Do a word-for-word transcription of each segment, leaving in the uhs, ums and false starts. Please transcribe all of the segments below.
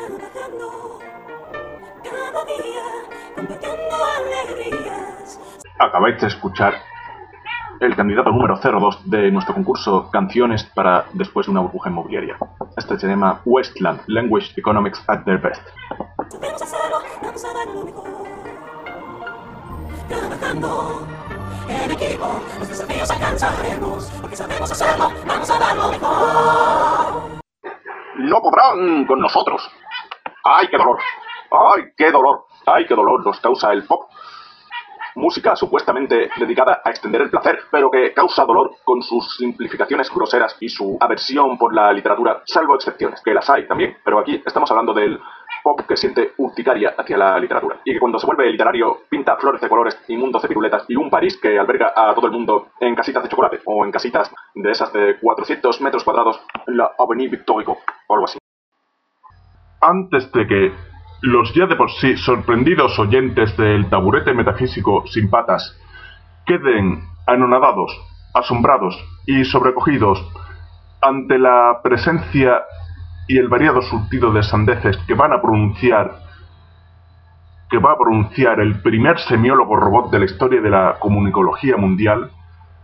Acabáis de escuchar el candidato número cero dos de nuestro concurso Canciones para después de una burbuja inmobiliaria. Este se llama Wasteland, Language Economics at their best. Trabajando en equipo, los desafíos alcanzaremos, porque sabemos hacerlo, vamos a darlo mejor. No podrán con nosotros. ¡Ay, qué dolor! ¡Ay, qué dolor! ¡Ay, qué dolor nos causa el pop! Música supuestamente dedicada a extender el placer, pero que causa dolor con sus simplificaciones groseras y su aversión por la literatura, salvo excepciones, que las hay también, pero aquí estamos hablando del pop que siente urticaria hacia la literatura, y que cuando se vuelve literario pinta flores de colores y mundos de piruletas y un París que alberga a todo el mundo en casitas de chocolate, o en casitas de esas de cuatrocientos metros cuadrados en la Avenue Victoire, o algo así. Antes de que los ya de por sí sorprendidos oyentes del taburete metafísico sin patas queden anonadados, asombrados y sobrecogidos ante la presencia y el variado surtido de sandeces que van a pronunciar que va a pronunciar el primer semiólogo robot de la historia de la comunicología mundial,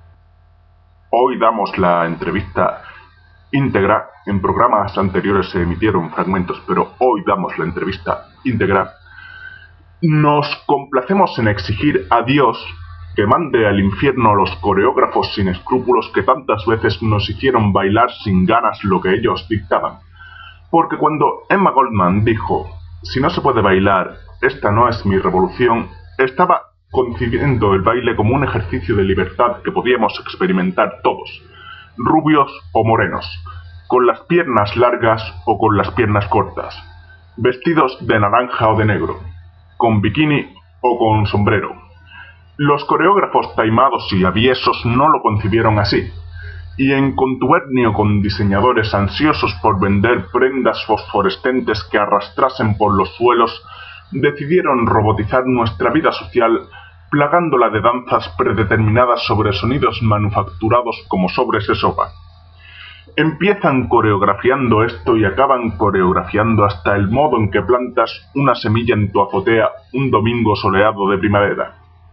hoy damos la entrevista íntegra. En programas anteriores se emitieron fragmentos, pero hoy damos la entrevista íntegra. Nos complacemos en exigir a Dios que mande al infierno a los coreógrafos sin escrúpulos que tantas veces nos hicieron bailar sin ganas lo que ellos dictaban. Porque cuando Emma Goldman dijo, si no se puede bailar, esta no es mi revolución, estaba concibiendo el baile como un ejercicio de libertad que podíamos experimentar todos, rubios o morenos, con las piernas largas o con las piernas cortas, vestidos de naranja o de negro, con bikini o con sombrero. Los coreógrafos taimados y aviesos no lo concibieron así, y en contubernio con diseñadores ansiosos por vender prendas fosforescentes que arrastrasen por los suelos, decidieron robotizar nuestra vida social, plagándola de danzas predeterminadas sobre sonidos manufacturados como sobres de sopa. Empiezan coreografiando esto y acaban coreografiando hasta el modo en que plantas una semilla en tu azotea un domingo soleado de primavera.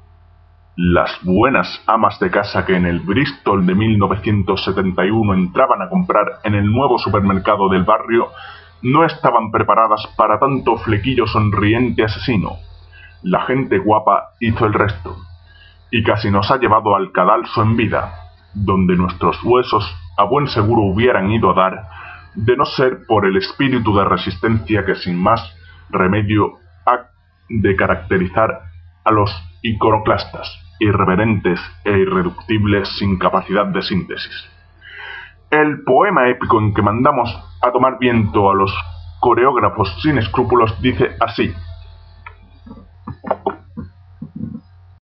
Las buenas amas de casa que en el Bristol de mil novecientos setenta y uno entraban a comprar en el nuevo supermercado del barrio no estaban preparadas para tanto flequillo sonriente asesino. La gente guapa hizo el resto, y casi nos ha llevado al cadalso en vida, donde nuestros huesos a buen seguro hubieran ido a dar, de no ser por el espíritu de resistencia que sin más remedio ha de caracterizar a los iconoclastas, irreverentes e irreductibles sin capacidad de síntesis. El poema épico en que mandamos a tomar viento a los coreógrafos sin escrúpulos dice así: